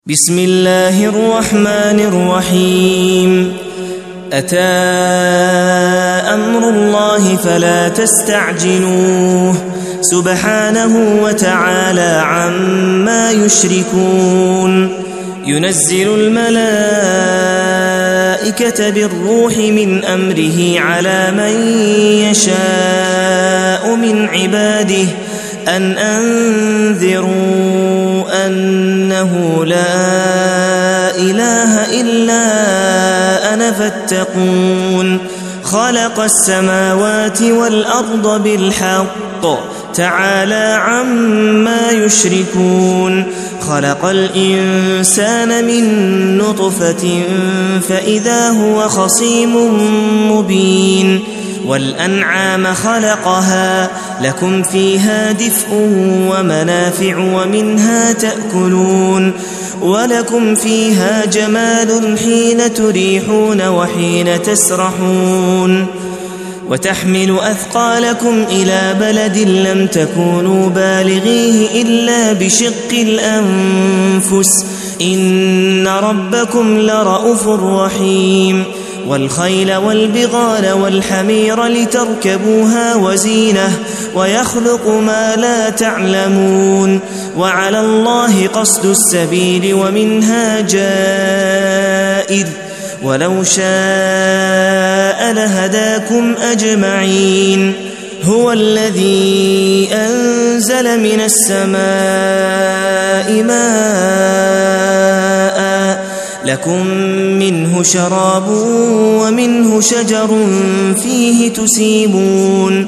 بسم الله الرحمن الرحيم. أتى أمر الله فلا تستعجلوه سبحانه وتعالى عما يشركون. ينزل الملائكة بالروح من أمره على من يشاء من عباده أن أنذروا أنه لا إله إلا أنا فاتقون. خلق السماوات والأرض بالحق تعالى عما يشركون. خلق الإنسان من نطفة فإذا هو خصيم مبين. والأنعام خلقها لكم فيها دفء ومنافع ومنها تأكلون ولكم فيها جمال حين تريحون وحين تسرحون. وتحمل أثقالكم إلى بلد لم تكونوا بالغيه إلا بشق الأنفس إن ربكم لرؤوف رحيم. والخيل والبغال والحمير لتركبوها وزينة ويخلق ما لا تعلمون. وعلى الله قصد السبيل ومنها جائر ولو شاء لهداكم أجمعين. هو الذي أنزل من السماء ماء لكم منه شراب ومنه شجر فيه تسيمون.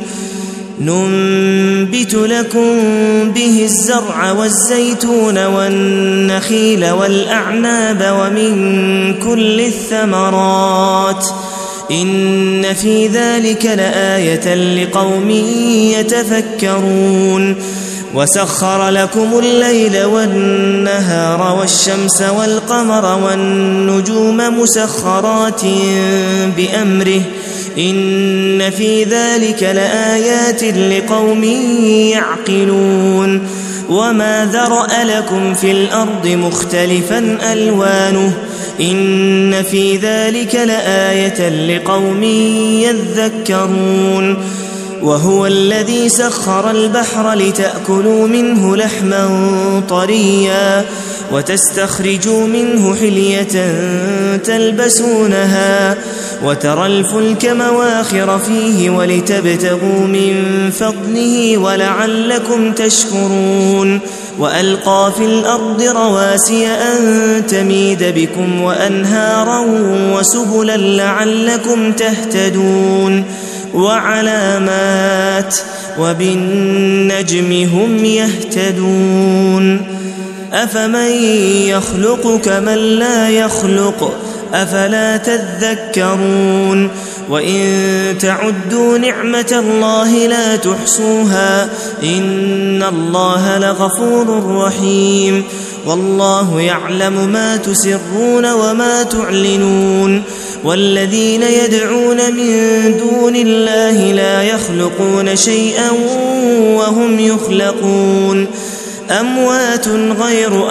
ننبت لكم به الزرع والزيتون والنخيل والأعناب ومن كل الثمرات إن في ذلك لآية لقوم يتفكرون. وسخر لكم الليل والنهار والشمس والقمر والنجوم مسخرات بأمره إن في ذلك لآيات لقوم يعقلون. وما ذرأ لكم في الأرض مختلفا ألوانه إن في ذلك لآية لقوم يذكرون. وهو الذي سخر البحر لتأكلوا منه لحما طريا وتستخرجوا منه حلية تلبسونها وترى الفلك مواخر فيه ولتبتغوا من فضله ولعلكم تشكرون. وألقى في الأرض رواسي أن تميد بكم وأنهارا وسبلا لعلكم تهتدون. وعلامات وبالنجم هم يهتدون. أفمن يخلق كمن لا يخلق أفلا تذكرون. وإن تعدوا نعمة الله لا تحصوها إن الله لغفور رحيم. والله يعلم ما تسرون وما تعلنون. والذين يدعون من دون الله لا يخلقون شيئا وهم يخلقون أموات غير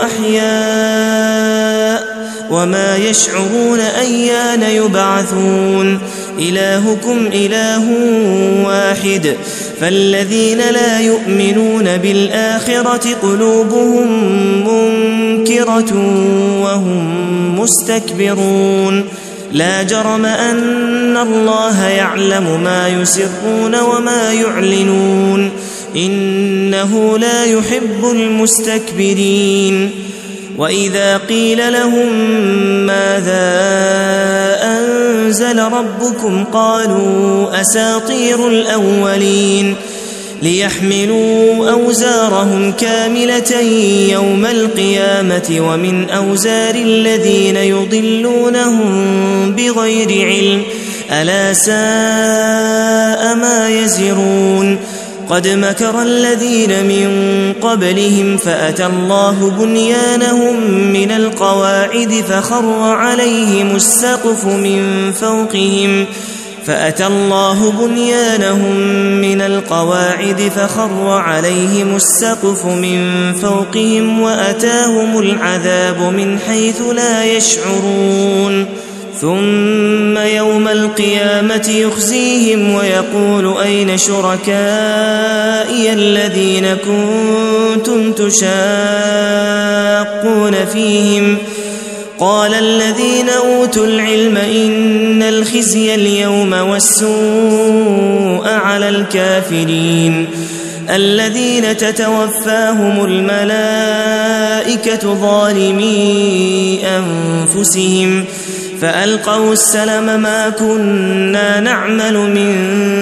أحياء وما يشعرون أيان يبعثون. إلهكم إله واحد فالذين لا يؤمنون بالآخرة قلوبهم منكرة وهم مستكبرون. لا جرم أن الله يعلم ما يسرون وما يعلنون إنه لا يحب المستكبرين. وإذا قيل لهم ماذا أنزل ربكم قالوا أساطير الأولين ليحملوا أوزارهم كاملة يوم القيامة ومن أوزار الذين يضلونهم بغير علم ألا ساء ما يزرون. قد مكر الذين من قبلهم فأتى الله بنيانهم من القواعد فخر عليهم السقف من فوقهم فأتى الله بنيانهم من القواعد فخر عليهم السقف من فوقهم وأتاهم العذاب من حيث لا يشعرون ثم يوم القيامة يخزيهم ويقول أين شركائي الذين كنتم تشاقون فيهم قال الذين أوتوا العلم إن الخزي اليوم والسوء على الكافرين الذين تتوفاهم الملائكة ظالمي أنفسهم فألقوا السلم ما كنا نعمل من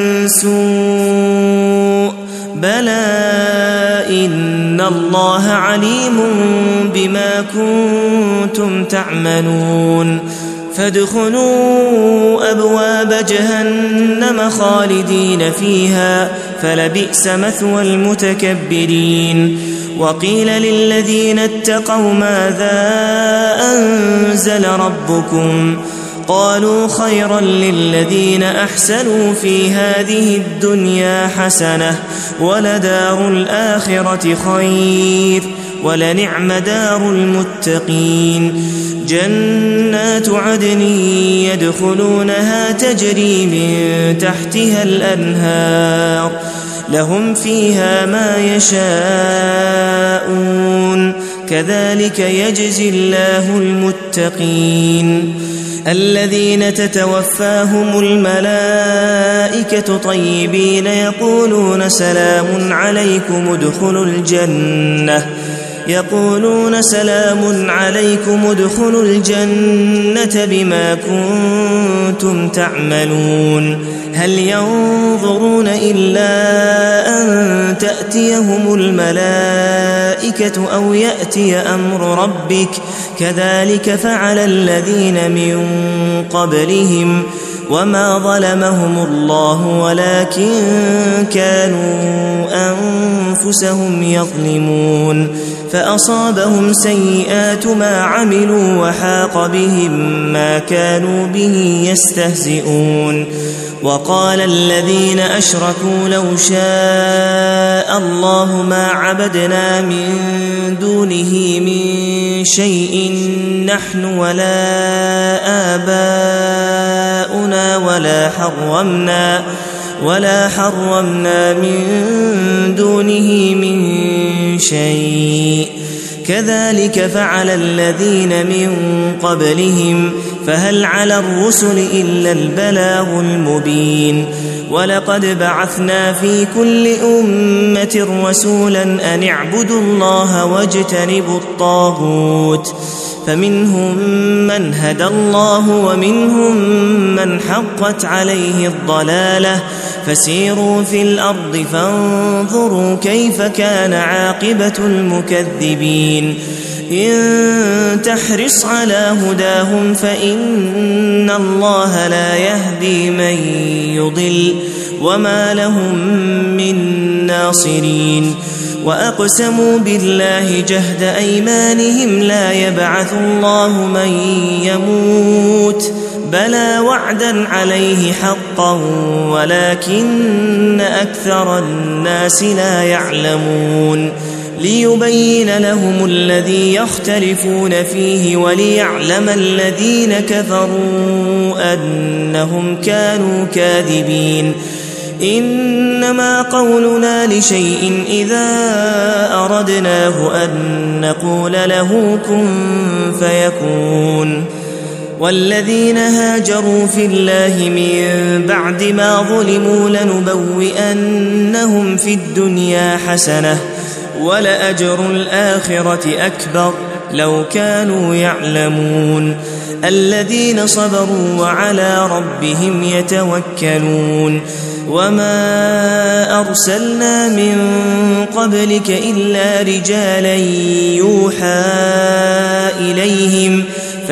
سوء بلى إن الله عليم بما كنتم تعملون فادخلوا أبواب جهنم خالدين فيها فلبئس مثوى المتكبرين وقيل للذين اتقوا ماذا أنزل ربكم قالوا خيرا للذين أحسنوا في هذه الدنيا حسنة ولدار الآخرة خير ولنعم دار المتقين جنات عدن يدخلونها تجري من تحتها الأنهار لهم فيها ما يشاءون كذلك يجزي الله المتقين الذين تتوفاهم الملائكة طيبين يقولون سلام عليكم ادخلوا الجنة بما كنتم تعملون هل ينظرون إلا أن تأتيهم الملائكة أو يأتي أمر ربك كذلك فعل الذين من قبلهم وما ظلمهم الله ولكن كانوا أنفسهم يظلمون فأصابهم سيئات ما عملوا وحاق بهم ما كانوا به يستهزئون وقال الذين أشركوا لو شاء الله ما عبدنا من دونه من شيء نحن ولا آباؤنا ولا حرمنا من دونه من شيء كذلك فعل الذين من قبلهم فهل على الرسل إلا البلاغ المبين ولقد بعثنا في كل أمة رسولا أن اعبدوا الله واجتنبوا الطاغوت فمنهم من هدى الله ومنهم من حقت عليه الضلالة فسيروا في الأرض فانظروا كيف كان عاقبة المكذبين إن تحرص على هداهم فإن الله لا يهدي من يضل وما لهم من ناصرين وأقسموا بالله جهد أيمانهم لا يبعث الله من يموت بلى وعدا عليه حقا ولكن أكثر الناس لا يعلمون ليبين لهم الذي يختلفون فيه وليعلم الذين كفروا أنهم كانوا كاذبين إنما قولنا لشيء إذا أردناه أن نقول له كن فيكون والذين هاجروا في الله من بعد ما ظلموا لنبوئنهم في الدنيا حسنة ولأجر الآخرة أكبر لو كانوا يعلمون الذين صبروا وعلى ربهم يتوكلون وما أرسلنا من قبلك إلا رجالا يوحى إليهم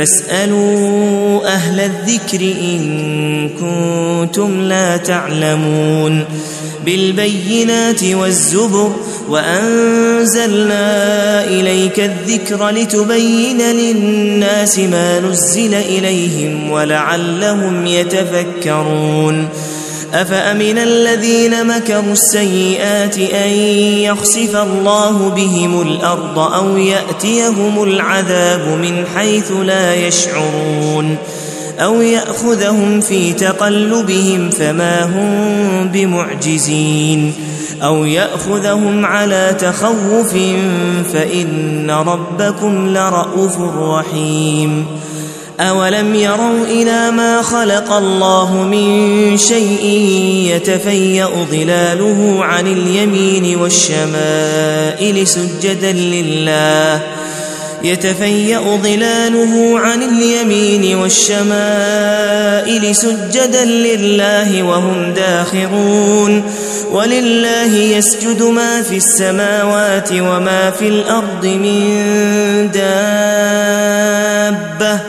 فاسألوا أهل الذكر إن كنتم لا تعلمون بالبينات والزبر وأنزلنا إليك الذكر لتبين للناس ما نزل إليهم ولعلهم يتفكرون أفأمن الذين مكروا السيئات أن يخسف الله بهم الأرض أو يأتيهم العذاب من حيث لا يشعرون أو يأخذهم في تقلبهم فما هم بمعجزين أو يأخذهم على تخوف فإن ربكم لرءوف رحيم أولم يروا إلى ما خلق الله من شيء يتفيأ ظلاله عن اليمين والشمائل سجدا لله يتفيأ ظلاله عن اليمين والشمائل سجدا لله وهم داخرون ولله يسجد ما في السماوات وما في الأرض من دابة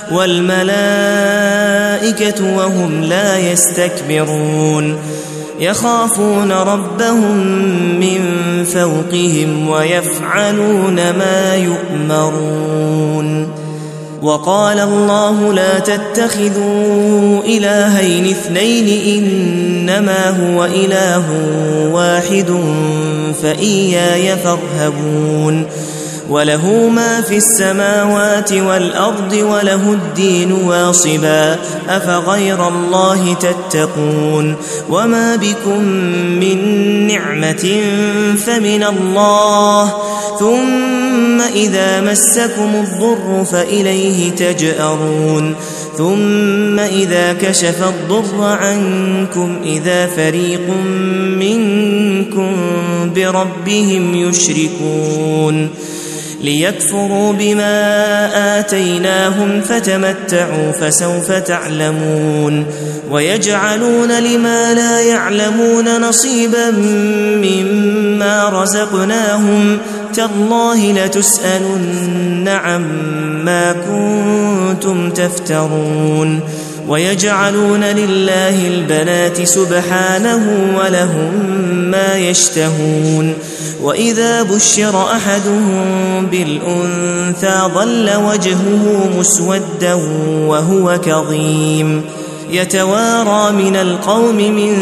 والملائكة وهم لا يستكبرون يخافون ربهم من فوقهم ويفعلون ما يؤمرون وقال الله لا تتخذوا إلهين اثنين إنما هو إله واحد فإياي فارهبون وله ما في السماوات والأرض وله الدين واصبا أفغير الله تتقون وما بكم من نعمة فمن الله ثم إذا مسكم الضر فإليه تجأرون ثم إذا كشف الضر عنكم إذا فريق منكم بربهم يشركون ليكفروا بما آتيناهم فتمتعوا فسوف تعلمون ويجعلون لما لا يعلمون نصيبا مما رزقناهم تالله لتسألن عما كنتم تفترون ويجعلون لله البنات سبحانه ولهم ما يشتهون وإذا بشر أحدهم بالأنثى ظل وجهه مسودا وهو كظيم يتوارى من القوم من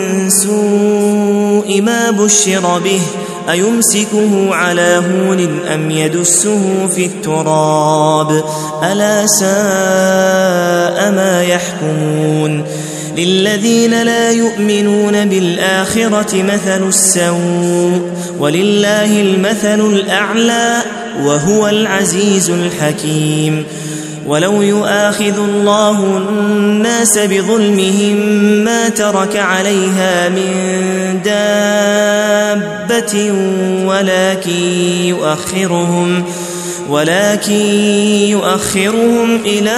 سوء ما بشر به أيمسكه على هون أم يدسه في التراب ألا ساء ما يحكمون للذين لا يؤمنون بالآخرة مثل السوء ولله المثل الأعلى وهو العزيز الحكيم ولو يؤاخذ الله الناس بظلمهم ما ترك عليها من دابة ولكن يؤخرهم إلى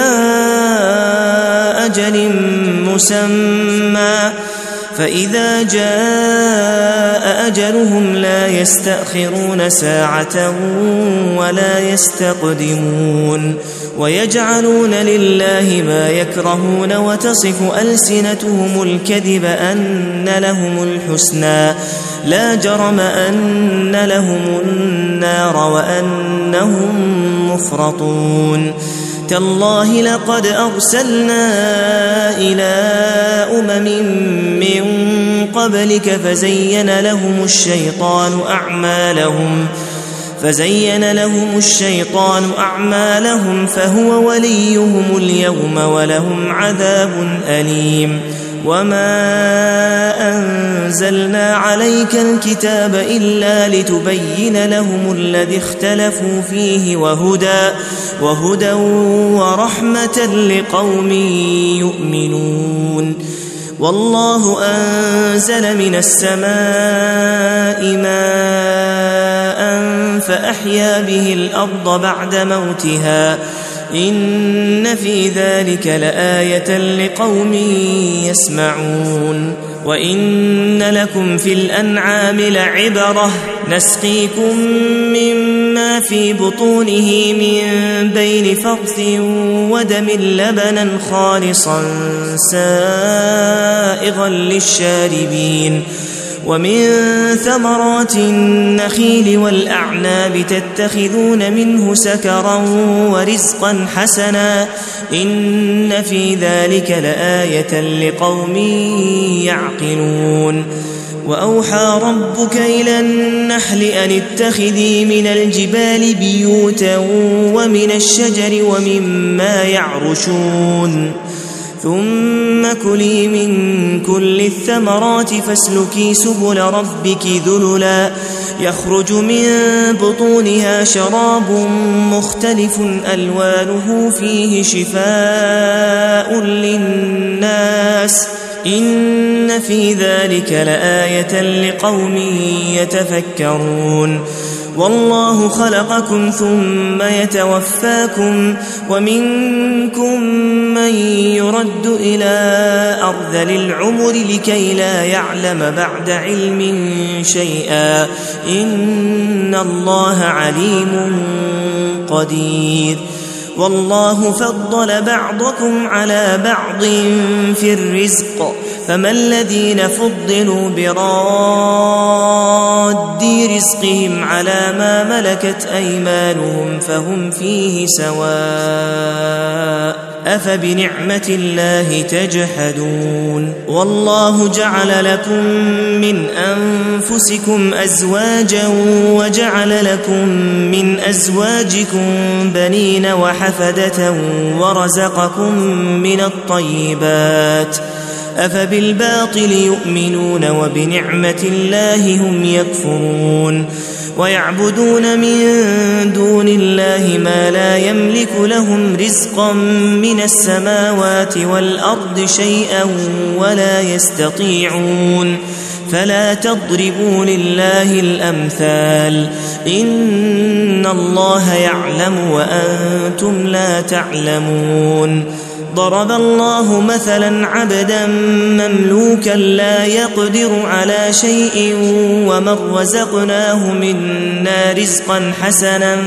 أجل مسمى فإذا جاء أجلهم لا يستأخرون ساعة ولا يستقدمون ويجعلون لله ما يكرهون وتصف ألسنتهم الكذب أن لهم الحسنى لا جرم أن لهم النار وأنهم مفرطون تالله لقد أرسلنا إلى من قبلك فزين لهم الشيطان أعمالهم فهو وليهم اليوم ولهم عذاب أليم وما أنزلنا عليك الكتاب إلا لتبين لهم الذي اختلفوا فيه وهدى ورحمة لقوم يؤمنون والله أنزل من السماء ماء فأحيا به الأرض بعد موتها إن في ذلك لآية لقوم يسمعون وإن لكم في الأنعام لعبرة نسقيكم مما في بطونه من بين فرث ودم لبنا خالصا سائغا للشاربين ومن ثمرات النخيل والأعناب تتخذون منه سكرا ورزقا حسنا إن في ذلك لآية لقوم يعقلون وأوحى ربك إلى النحل أن اتخذي من الجبال بيوتا ومن الشجر ومما يعرشون ثم كلي من كل الثمرات فاسلكي سبل ربك ذللا يخرج من بطونها شراب مختلف ألوانه فيه شفاء للناس إن في ذلك لآية لقوم يتفكرون والله خلقكم ثم يتوفاكم ومنكم من يرد إلى أرذل العمر لكي لا يعلم بعد علم شيئا إن الله عليم قدير والله فضل بعضكم على بعض في الرزق فما الذين فضلوا براد رزقهم على ما ملكت أيمانهم فهم فيه سواء أفبنعمة الله تجحدون والله جعل لكم من أنفسكم أزواجا وجعل لكم من أزواجكم بنين وحفدة ورزقكم من الطيبات أفبالباطل يؤمنون وبنعمة الله هم يكفرون ويعبدون من دون الله ما لا يملك لهم رزقا من السماوات والأرض شيئا ولا يستطيعون فلا تضربوا لله الأمثال إن الله يعلم وأنتم لا تعلمون ضرب الله مثلا عبدا مملوكا لا يقدر على شيء ومن رزقناه منا رزقا حسنا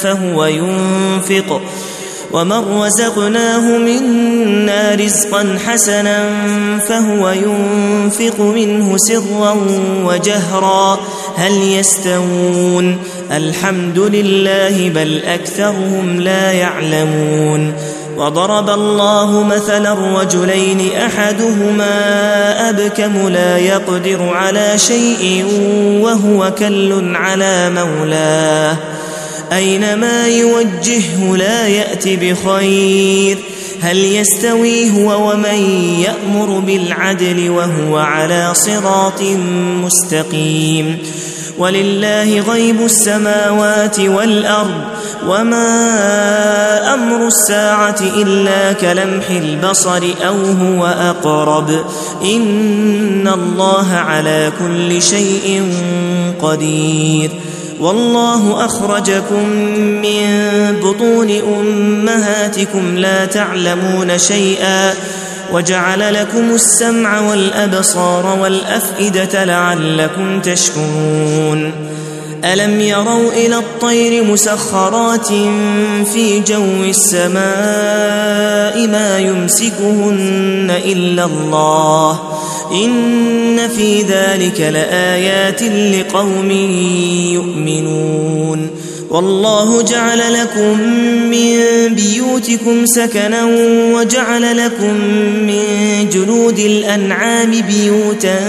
فهو ينفق منه سرا وجهرا هل يستوون الحمد لله بل أكثرهم لا يعلمون وضرب الله مثلا رجلين أحدهما أبكم لا يقدر على شيء وهو كل على مولاه أينما يوجهه لا يأت بخير هل يستوي هو ومن يأمر بالعدل وهو على صراط مستقيم ولله غيب السماوات والأرض وما أمر الساعة إلا كلمح البصر أو هو أقرب إن الله على كل شيء قدير والله أخرجكم من بطون أمهاتكم لا تعلمون شيئا وجعل لكم السمع والأبصار والأفئدة لعلكم تشكرون ألم يروا إلى الطير مسخرات في جو السماء ما يمسكهن إلا الله إن في ذلك لآيات لقوم يؤمنون والله جعل لكم من بيوتكم سكنا وجعل لكم من جلود الأنعام بيوتا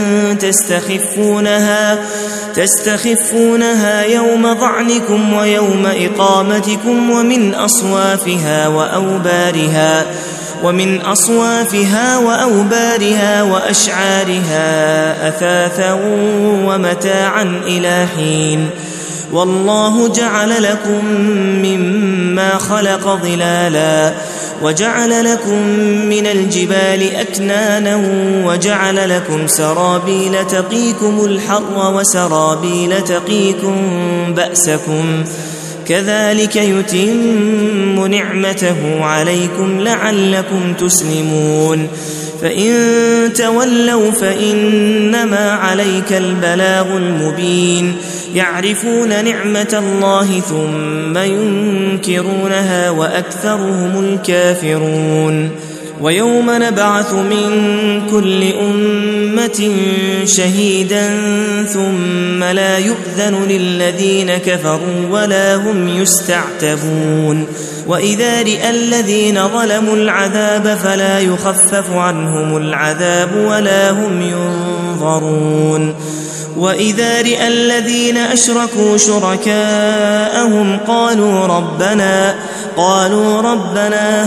تستخفونها يوم ظعنكم ويوم إقامتكم ومن أصوافها وأوبارها وأشعارها أثاثا ومتاعا إلى حين والله جعل لكم مما خلق ظلالا وجعل لكم من الجبال أكنانا وجعل لكم سرابيل تقيكم الحر وسرابيل تقيكم بأسكم كذلك يتم نعمته عليكم لعلكم تسلمون فإن تولوا فإنما عليك البلاغ المبين يعرفون نعمة الله ثم ينكرونها وأكثرهم الكافرون ويوم نبعث من كل أمة شهيدا ثم لا يؤذن للذين كفروا ولا هم يستعتبون وإذا رأى الذين ظلموا العذاب فلا يخفف عنهم العذاب ولا هم ينظرون وإذا رأى الذين أشركوا شركاءهم قالوا ربنا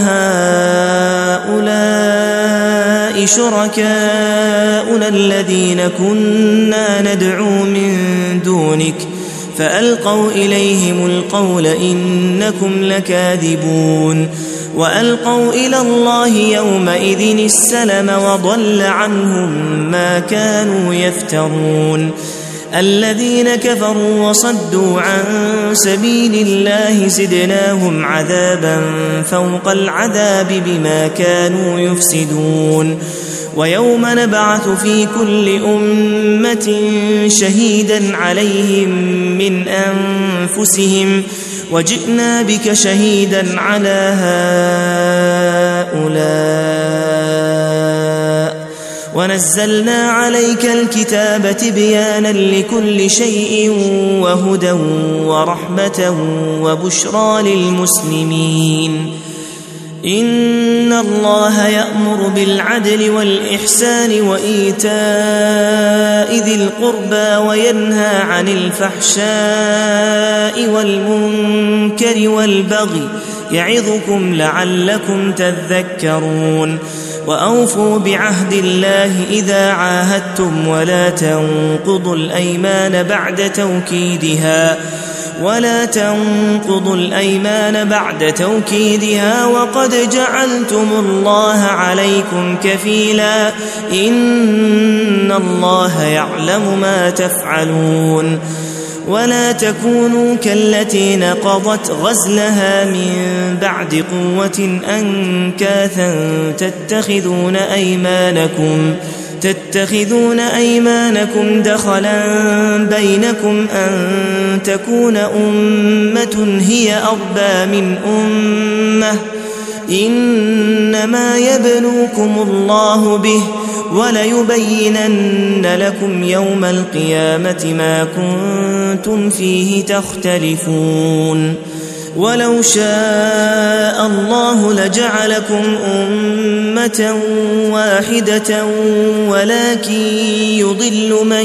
هؤلاء شركاؤنا الذين كنا ندعو من دونك فألقوا إليهم القول إنكم لكاذبون وألقوا إلى الله يومئذ السلم وضل عنهم ما كانوا يفترون الذين كفروا وصدوا عن سبيل الله زدناهم عذابا فوق العذاب بما كانوا يفسدون ويوم نبعث في كل أمة شهيدا عليهم من أنفسهم وجئنا بك شهيدا على هؤلاء ونزلنا عليك الكتاب تبيانا لكل شيء وهدى ورحمة وبشرى للمسلمين إن الله يأمر بالعدل والإحسان وإيتاء ذي القربى وينهى عن الفحشاء والمنكر والبغي يعظكم لعلكم تذكرون وأوفوا بعهد الله إذا عاهدتم ولا تنقضوا الأيمان بعد توكيدها وقد جعلتم الله عليكم كفيلا إن الله يعلم ما تفعلون ولا تكونوا كالتي نقضت غزلها من بعد قوة أنكاثا تتخذون أيمانكم دخلا بينكم أن تكون أمة هي أربى من أمة إنما يبلوكم الله به وليبينن لكم يوم القيامة ما كنتم فيه تختلفون ولو شاء الله لجعلكم أمة واحدة ولكن يضل من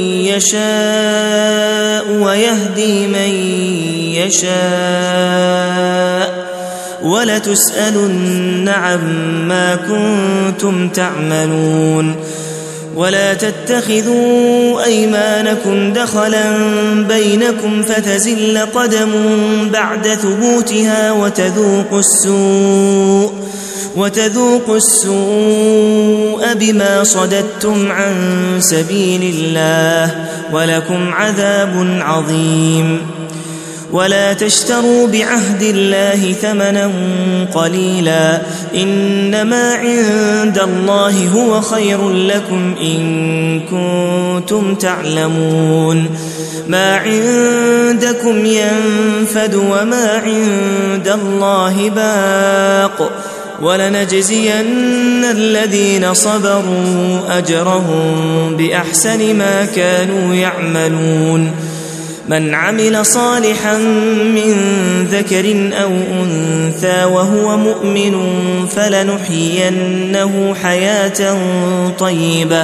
يشاء ويهدي من يشاء ولتسألن عما كنتم تعملون ولا تتخذوا أيمانكم دخلا بينكم فتزل قدم بعد ثبوتها وتذوقوا السوء بما صددتم عن سبيل الله ولكم عذاب عظيم ولا تشتروا بعهد الله ثمنا قليلا إنما عند الله هو خير لكم إن كنتم تعلمون ما عندكم ينفد وما عند الله باق ولنجزين الذين صبروا أجرهم بأحسن ما كانوا يعملون من عمل صالحا من ذكر أو أنثى وهو مؤمن فلنحيينه حياة طيبة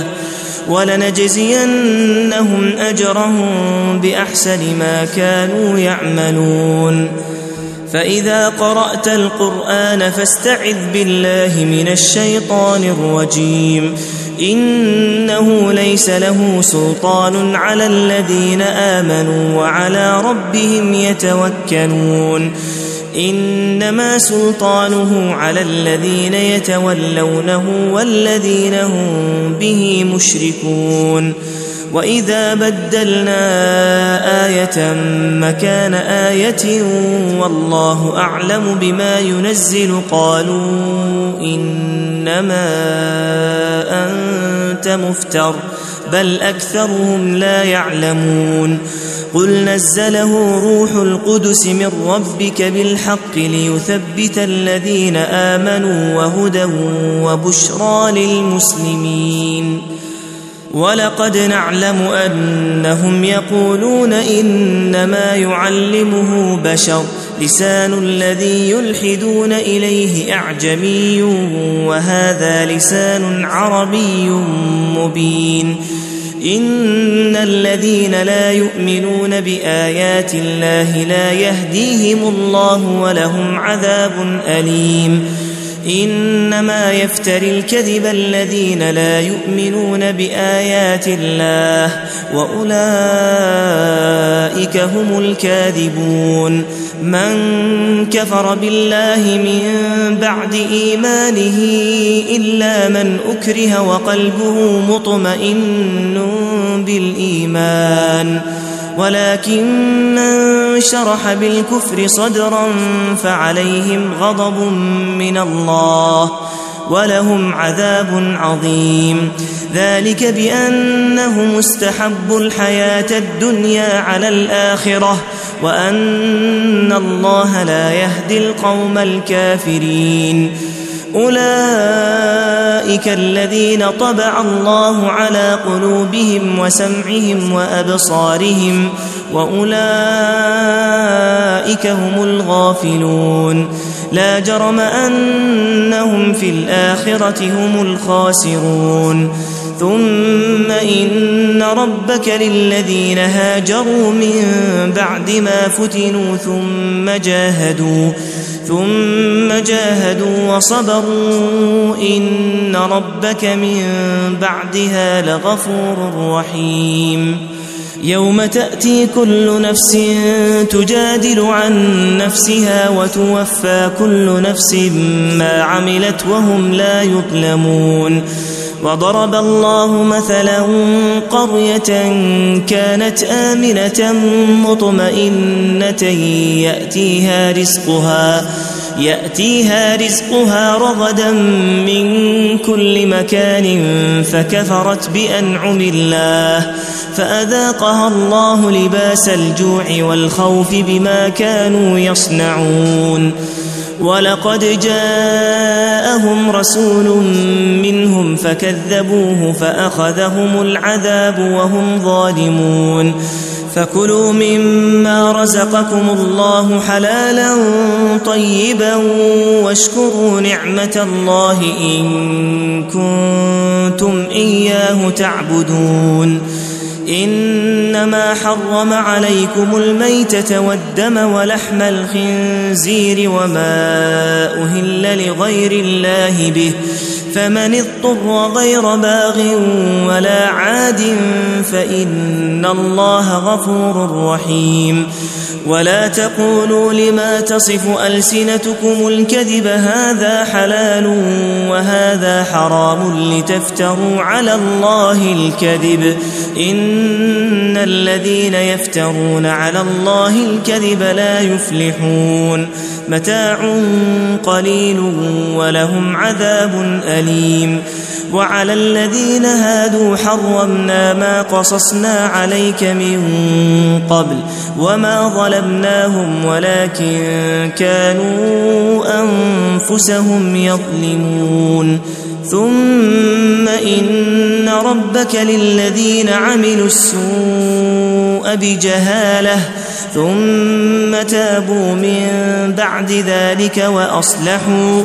ولنجزينهم أجرهم بأحسن ما كانوا يعملون فإذا قرأت القرآن فاستعذ بالله من الشيطان الرجيم إنه ليس له سلطان على الذين آمنوا وعلى ربهم يتوكلون إنما سلطانه على الذين يتولونه والذين هم به مشركون وإذا بدلنا آية مكان آية والله أعلم بما ينزل قالوا إنما أنت مفتر بل أكثرهم لا يعلمون قل نزله روح القدس من ربك بالحق ليثبت الذين آمنوا وهدى وبشرى للمسلمين ولقد نعلم أنهم يقولون إنما يعلمه بشر لسان الذي يلحدون إليه أعجمي وهذا لسان عربي مبين إن الذين لا يؤمنون بآيات الله لا يهديهم الله ولهم عذاب أليم إنما يفتري الكذب الذين لا يؤمنون بآيات الله وأولئك هم الكاذبون من كفر بالله من بعد إيمانه إلا من أكره وقلبه مطمئن بالإيمان ولكن من شرح بالكفر صدرا فعليهم غضب من الله ولهم عذاب عظيم ذلك بأنهم استحبوا الحياة الدنيا على الآخرة وأن الله لا يهدي القوم الكافرين أولئك الذين طبع الله على قلوبهم وسمعهم وأبصارهم وأولئك هم الغافلون لا جرم أنهم في الآخرة هم الخاسرون ثم إن ربك للذين هاجروا من بعد ما فتنوا ثم جاهدوا وصبروا إن ربك من بعدها لغفور رحيم يوم تأتي كل نفس تجادل عن نفسها وتوفى كل نفس ما عملت وهم لا يظلمون وضرب الله مثلا قرية كانت آمنة مطمئنة يأتيها رزقها رغدا من كل مكان فكفرت بأنعم الله فأذاقها الله لباس الجوع والخوف بما كانوا يصنعون ولقد جاءهم رسول منهم فكذبوه فأخذهم العذاب وهم ظالمون فكلوا مما رزقكم الله حلالا طيبا واشكروا نعمة الله إن كنتم إياه تعبدون إنما حرم عليكم الميتة والدم ولحم الخنزير وما أهل لغير الله به فمن اضطر غير باغ ولا عاد فإن الله غفور رحيم ولا تقولوا لما تصف ألسنتكم الكذب هذا حلال وهذا حرام لتفتروا على الله الكذب إن الذين يفترون على الله الكذب لا يفلحون متاع قليل ولهم عذاب أليم وعلى الذين هادوا حرمنا ما قصصنا عليك من قبل وما ظلمناهم ولكن كانوا أنفسهم يظلمون ثم إن ربك للذين عملوا السوء بجهالة ثم تابوا من بعد ذلك وأصلحوا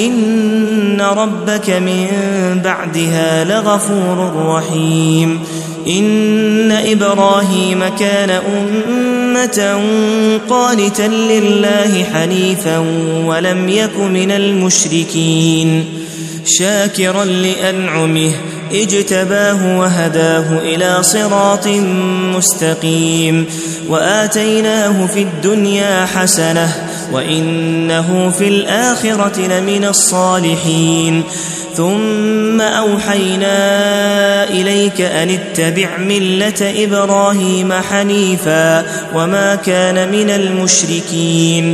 إن ربك من بعدها لغفور رحيم إن إبراهيم كان أمة قانتا لله حنيفا ولم يك من المشركين شاكرا لأنعمه اجتباه وهداه إلى صراط مستقيم وآتيناه في الدنيا حسنة وإنه في الآخرة لمن الصالحين ثم أوحينا إليك أن اتبع ملة إبراهيم حنيفا وما كان من المشركين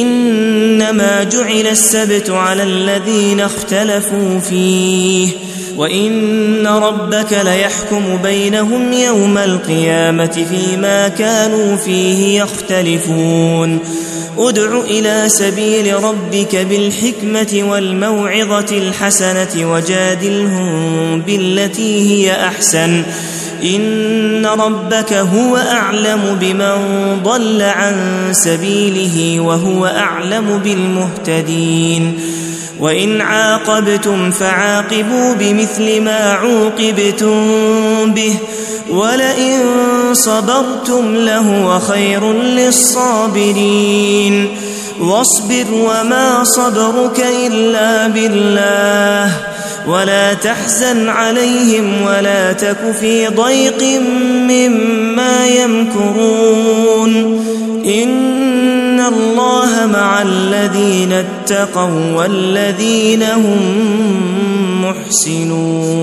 إنما جعل السبت على الذين اختلفوا فيه وإن ربك ليحكم بينهم يوم القيامة فيما كانوا فيه يختلفون ادع إلى سبيل ربك بالحكمة والموعظة الحسنة وجادلهم بالتي هي أحسن إن ربك هو أعلم بمن ضل عن سبيله وهو أعلم بالمهتدين وإن عاقبتم فعاقبوا بمثل ما عوقبتم به ولئن صبرتم لهو خير للصابرين واصبر وما صبرك إلا بالله ولا تحزن عليهم ولا تك في ضيق مما يمكرون إن الله مع الذين اتقوا والذين هم محسنون.